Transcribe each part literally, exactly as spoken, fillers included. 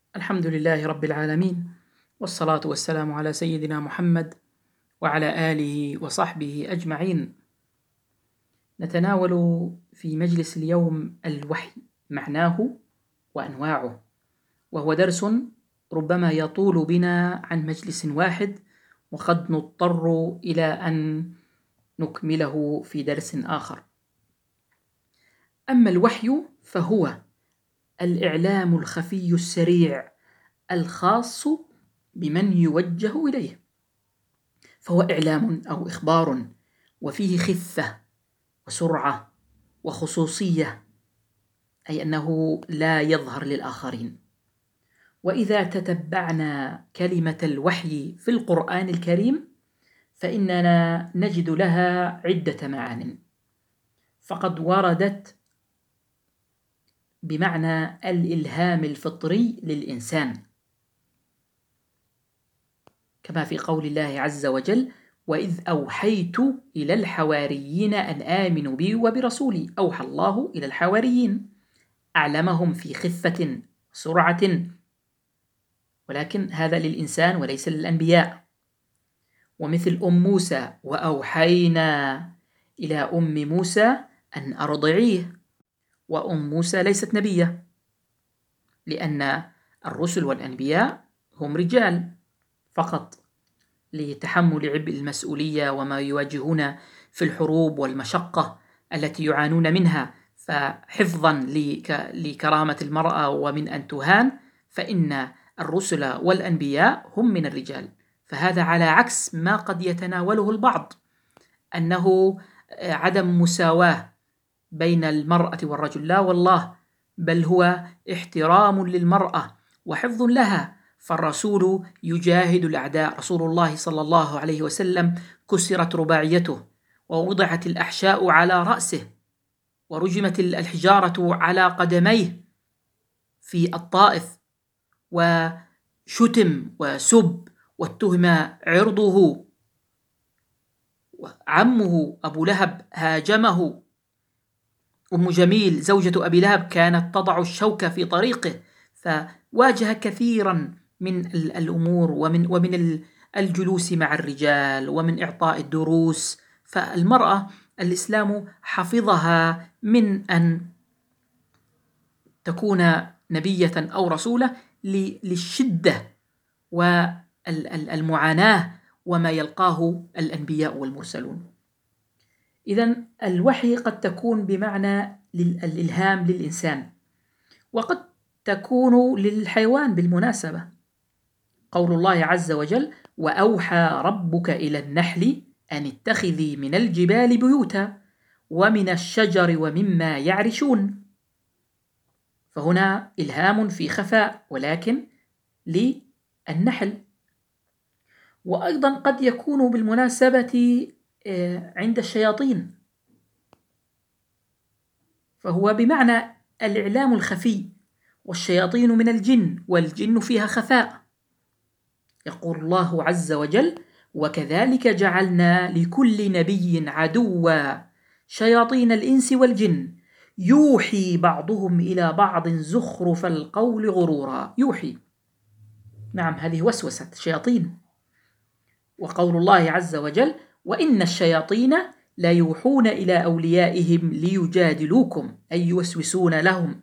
الحمد لله رب العالمين، والصلاة والسلام على سيدنا محمد وعلى آله وصحبه أجمعين. نتناول في مجلس اليوم الوحي، معناه وأنواعه، وهو درس ربما يطول بنا عن مجلس واحد، وقد نضطر إلى أن نكمله في درس آخر. أما الوحي فهو الإعلام الخفي السريع الخاص بمن يوجه إليه، فهو إعلام أو إخبار، وفيه خفة وسرعة وخصوصية، أي أنه لا يظهر للآخرين. وإذا تتبعنا كلمة الوحي في القرآن الكريم فإننا نجد لها عدة معان، فقد وردت بمعنى الإلهام الفطري للإنسان، كما في قول الله عز وجل: وإذ أوحيت إلى الحواريين أن آمنوا بي وبرسولي. أوحى الله إلى الحواريين، أعلمهم في خفة سرعة، ولكن هذا للإنسان وليس للأنبياء. ومثل أم موسى: وأوحينا إلى أم موسى أن أرضعيه. وأم موسى ليست نبية، لأن الرسل والأنبياء هم رجال فقط، لتحمل عبء المسؤولية وما يواجهون في الحروب والمشقة التي يعانون منها. فحفظا لكرامة المرأة ومن أن تهان، فإن الرسل والأنبياء هم من الرجال. فهذا على عكس ما قد يتناوله البعض، أنه عدم مساواة بين المرأة والرجل. لا والله، بل هو احترام للمرأة وحفظ لها. فالرسول يجاهد الأعداء، رسول الله صلى الله عليه وسلم كسرت رباعيته، ووضعت الأحشاء على رأسه، ورجمت الحجارة على قدميه في الطائف، وشتم وسب واتهم عرضه. عمه أبو لهب هاجمه. أم جميل زوجة أبي لهب كانت تضع الشوك في طريقه، فواجه كثيرا من الأمور ومن ومن الجلوس مع الرجال ومن إعطاء الدروس. فالمرأة الإسلام حفظها من أن تكون نبية أو رسولة للشدة والمعاناة وما يلقاه الأنبياء والمرسلون. إذن الوحي قد تكون بمعنى الإلهام للإنسان، وقد تكون للحيوان بالمناسبة. قول الله عز وجل: وأوحى ربك إلى النحل أن اتخذي من الجبال بيوتا ومن الشجر ومما يعرشون. فهنا إلهام في خفاء، ولكن للنحل. وأيضا قد يكون بالمناسبة عند الشياطين، فهو بمعنى الإعلام الخفي. والشياطين من الجن، والجن فيها خفاء. يقول الله عز وجل: وكذلك جعلنا لكل نبي عدوا شياطين الإنس والجن يوحي بعضهم إلى بعض زخرف القول غرورا. يوحي، نعم، هذه وسوسة شياطين. وقول الله عز وجل: وإن الشياطين لا يوحون إلى أوليائهم ليجادلوكم، أي يوسوسون لهم.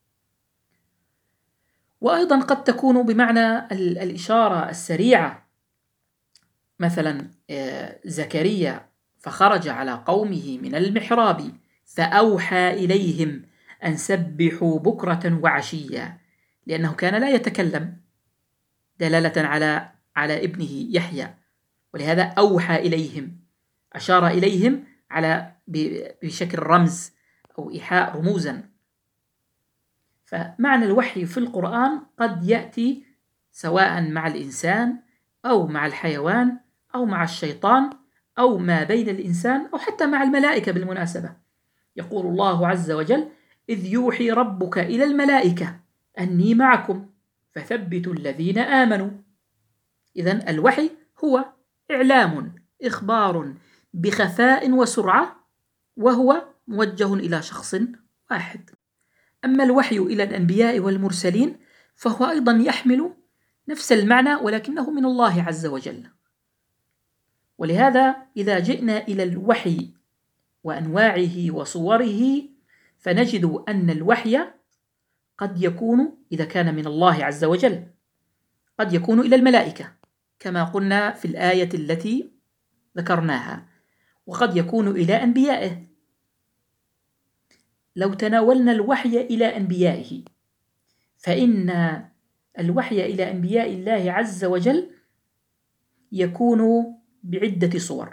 وأيضا قد تكون بمعنى الإشارة السريعة، مثلا زكريا: فخرج على قومه من المحراب فأوحى إليهم أن سبحوا بكرة وعشيا، لأنه كان لا يتكلم، دلالة على على ابنه يحيى، ولهذا أوحى إليهم، أشار إليهم على بشكل رمز أو إيحاء رموزا. فمعنى الوحي في القرآن قد يأتي سواء مع الإنسان أو مع الحيوان أو مع الشيطان أو ما بين الإنسان أو حتى مع الملائكة بالمناسبة. يقول الله عز وجل: إذ يوحي ربك إلى الملائكة أني معكم فثبتوا الذين آمنوا. إذن الوحي هو إعلام، إخبار بخفاء وسرعة، وهو موجه إلى شخص واحد. أما الوحي إلى الأنبياء والمرسلين فهو أيضا يحمل نفس المعنى ولكنه من الله عز وجل. ولهذا إذا جئنا إلى الوحي وأنواعه وصوره فنجد أن الوحي قد يكون إذا كان من الله عز وجل قد يكون إلى الملائكة كما قلنا في الآية التي ذكرناها، وقد يكون إلى أنبيائه. لو تناولنا الوحي إلى أنبيائه فإن الوحي إلى أنبياء الله عز وجل يكون بعدة صور،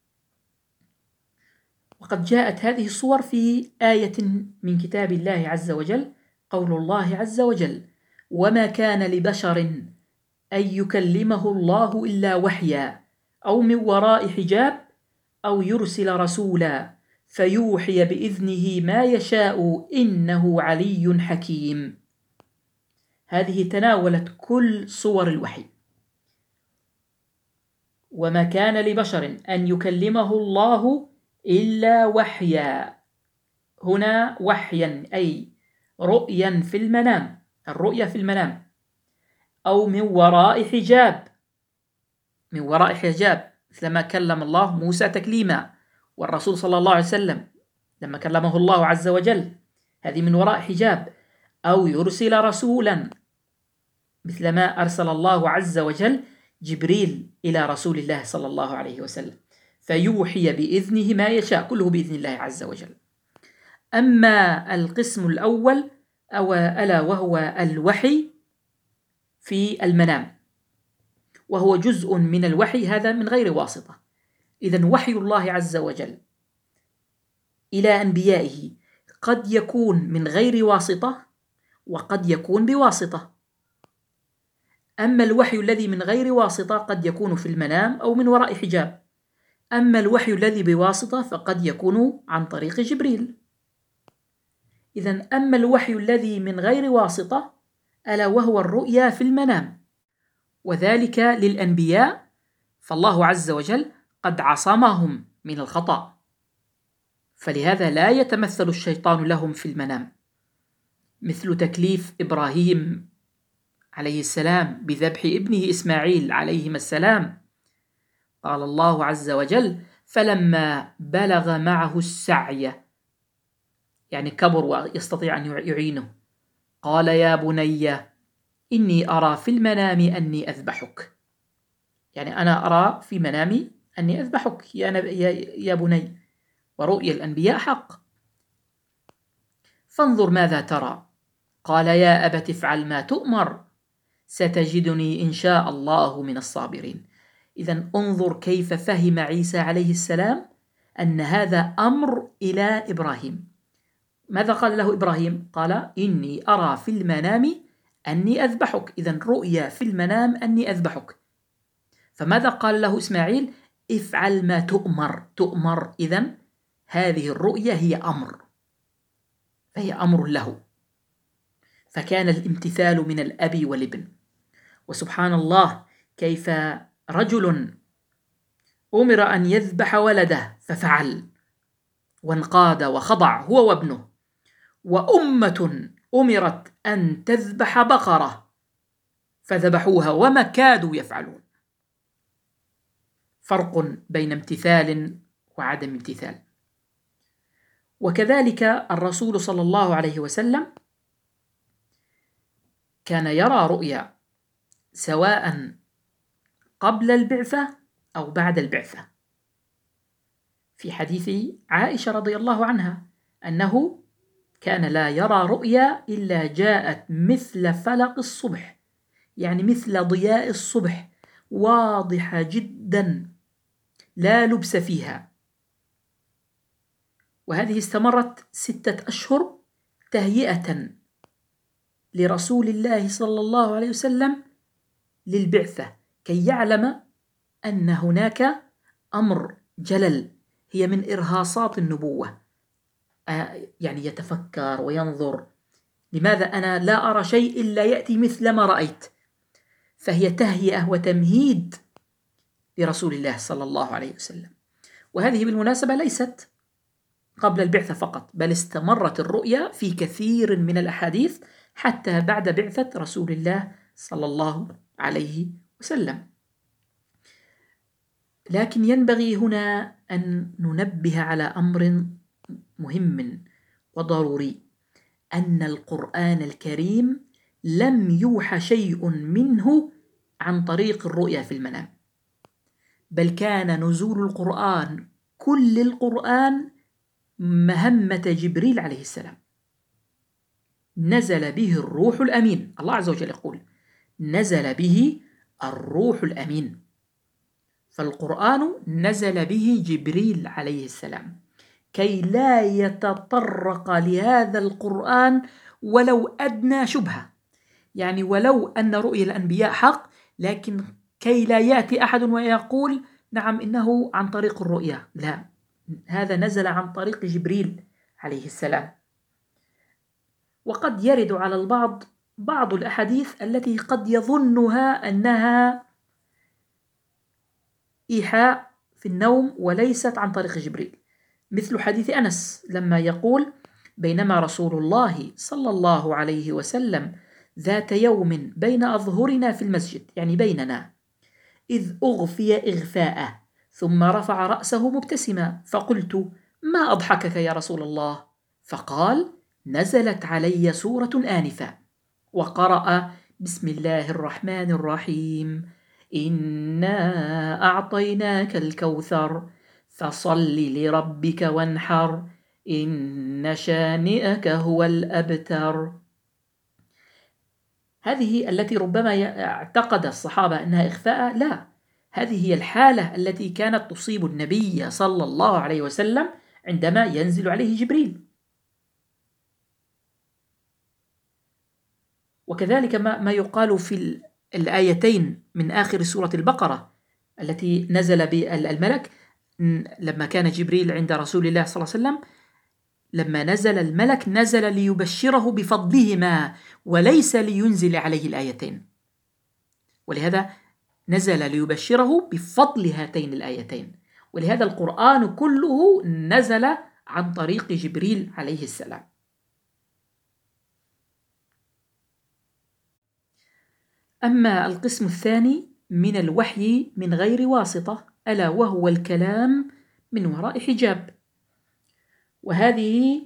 وقد جاءت هذه الصور في آية من كتاب الله عز وجل، قول الله عز وجل: وما كان لبشر أن يكلمه الله إلا وحيا أو من وراء حجاب أو يرسل رسولا فيوحي بإذنه ما يشاء إنه علي حكيم. هذه تناولت كل صور الوحي. وما كان لبشر أن يكلمه الله إلا وحيا، هنا وحيا أي رؤيا في المنام، الرؤيا في المنام، أو من وراء حجاب، من وراء حجاب مثلما كلم الله موسى تكليما، والرسول صلى الله عليه وسلم لما كلمه الله عز وجل، هذه من وراء حجاب. أو يرسل رسولا مثلما أرسل الله عز وجل جبريل إلى رسول الله صلى الله عليه وسلم فيوحي بإذنه ما يشاء، كله بإذن الله عز وجل. أما القسم الأول أو ألا وهو الوحي في المنام، وهو جزء من الوحي، هذا من غير واسطة. إذن وحي الله عز وجل إلى أنبيائه قد يكون من غير واسطة وقد يكون بواسطة. أما الوحي الذي من غير واسطة قد يكون في المنام أو من وراء حجاب، أما الوحي الذي بواسطة فقد يكون عن طريق جبريل. إذن أما الوحي الذي من غير واسطة ألا وهو الرؤيا في المنام، وذلك للأنبياء، فالله عز وجل قد عصمهم من الخطأ، فلهذا لا يتمثل الشيطان لهم في المنام، مثل تكليف إبراهيم عليه السلام بذبح ابنه إسماعيل عليهما السلام. قال الله عز وجل: فلما بلغ معه السعي، يعني كبر ويستطيع أن يعينه، قال يا بني إني أرى في المنام أني أذبحك، يعني أنا أرى في منامي أني أذبحك يا, يا, يا بني، ورؤيا الأنبياء حق. فانظر ماذا ترى، قال يا أبت افعل ما تؤمر ستجدني إن شاء الله من الصابرين. إذن انظر كيف فهم عيسى عليه السلام أن هذا أمر إلى إبراهيم. ماذا قال له إبراهيم؟ قال إني أرى في المنام أني أذبحك، إذن رؤيا في المنام أني أذبحك. فماذا قال له إسماعيل؟ افعل ما تؤمر، تؤمر، إذن هذه الرؤيا هي أمر، فهي أمر له، فكان الامتثال من الأب والابن. وسبحان الله كيف رجل أمر أن يذبح ولده ففعل وانقاد وخضع هو وابنه، وأمة أمرت أن تذبح بقرة فذبحوها وما كادوا يفعلون. فرق بين امتثال وعدم امتثال. وكذلك الرسول صلى الله عليه وسلم كان يرى رؤيا سواء قبل البعثة أو بعد البعثة. في حديث عائشة رضي الله عنها أنه كان لا يرى رؤيا إلا جاءت مثل فلق الصبح، يعني مثل ضياء الصبح، واضحة جدا لا لبس فيها. وهذه استمرت ستة أشهر تهيئة لرسول الله صلى الله عليه وسلم للبعثة، كي يعلم أن هناك أمر جلل هي من إرهاصات النبوة، آه يعني يتفكر وينظر، لماذا أنا لا أرى شيء إلا يأتي مثل ما رأيت؟ فهي تهيئة وتمهيد لرسول الله صلى الله عليه وسلم. وهذه بالمناسبة ليست قبل البعثة فقط، بل استمرت الرؤيا في كثير من الأحاديث حتى بعد بعثة رسول الله صلى الله عليه وسلم. لكن ينبغي هنا أن ننبه على أمر مهم وضروري، أن القرآن الكريم لم يوحى شيء منه عن طريق الرؤيا في المنام، بل كان نزول القرآن كل القرآن مهمة جبريل عليه السلام، نزل به الروح الأمين. الله عز وجل يقول نزل به الروح الأمين، فالقرآن نزل به جبريل عليه السلام كي لا يتطرق لهذا القرآن ولو أدنى شبهة، يعني ولو أن رؤيا الأنبياء حق، لكن كي لا يأتي أحد ويقول نعم إنه عن طريق الرؤيا، لا، هذا نزل عن طريق جبريل عليه السلام. وقد يرد على البعض بعض الأحاديث التي قد يظنها أنها إيحاء في النوم وليست عن طريق جبريل، مثل حديث أنس لما يقول بينما رسول الله صلى الله عليه وسلم ذات يوم بين أظهرنا في المسجد، يعني بيننا، إذ أغفي إغفاءه ثم رفع رأسه مبتسما، فقلت ما أضحكك يا رسول الله؟ فقال نزلت علي سورة آنفة، وقرأ بسم الله الرحمن الرحيم إنا أعطيناك الكوثر فصل لربك وانحر إن شانئك هو الأبتر. هذه التي ربما اعتقد الصحابة أنها إخفاء، لا، هذه هي الحالة التي كانت تصيب النبي صلى الله عليه وسلم عندما ينزل عليه جبريل. وكذلك ما يقال في الآيتين من آخر سورة البقرة التي نزل بالملك لما كان جبريل عند رسول الله صلى الله عليه وسلم، لما نزل الملك نزل ليبشره بفضلهما وليس لينزل عليه الآيتين، ولهذا نزل ليبشره بفضل هاتين الآيتين، ولهذا القرآن كله نزل عن طريق جبريل عليه السلام. أما القسم الثاني من الوحي من غير واسطة، ألا وهو الكلام من وراء حجاب، وهذه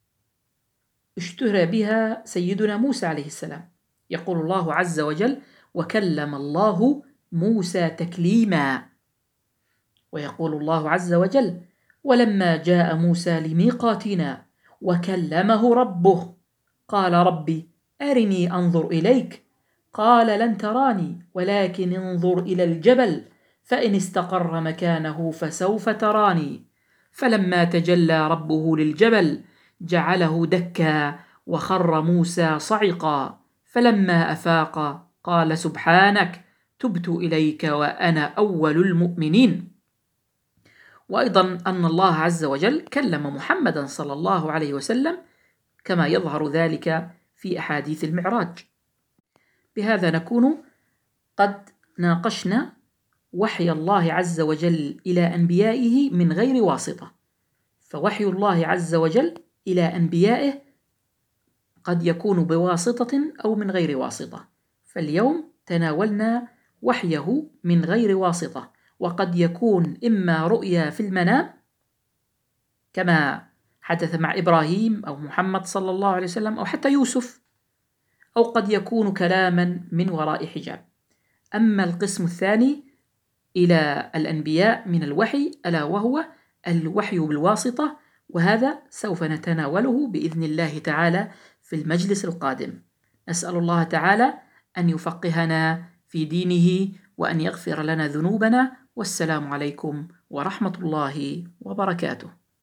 اشتهر بها سيدنا موسى عليه السلام. يقول الله عز وجل وكلم الله موسى تكليما، ويقول الله عز وجل ولما جاء موسى لميقاتنا وكلمه ربه قال ربي أرني أنظر إليك قال لن تراني ولكن انظر إلى الجبل فإن استقر مكانه فسوف تراني فلما تجلى ربه للجبل جعله دكا وخر موسى صعقا فلما أفاق قال سبحانك تبت إليك وأنا أول المؤمنين. وأيضا أن الله عز وجل كلم محمدا صلى الله عليه وسلم كما يظهر ذلك في أحاديث المعراج. بهذا نكون قد ناقشنا وحي الله عز وجل إلى أنبيائه من غير واسطة، فوحي الله عز وجل إلى أنبيائه قد يكون بواسطة أو من غير واسطة، فاليوم تناولنا وحيه من غير واسطة، وقد يكون إما رؤيا في المنام كما حدث مع إبراهيم أو محمد صلى الله عليه وسلم أو حتى يوسف، أو قد يكون كلاما من وراء حجاب. أما القسم الثاني إلى الأنبياء من الوحي ألا وهو الوحي بالواسطة، وهذا سوف نتناوله بإذن الله تعالى في المجلس القادم. نسأل الله تعالى أن يفقهنا في دينه وأن يغفر لنا ذنوبنا، والسلام عليكم ورحمة الله وبركاته.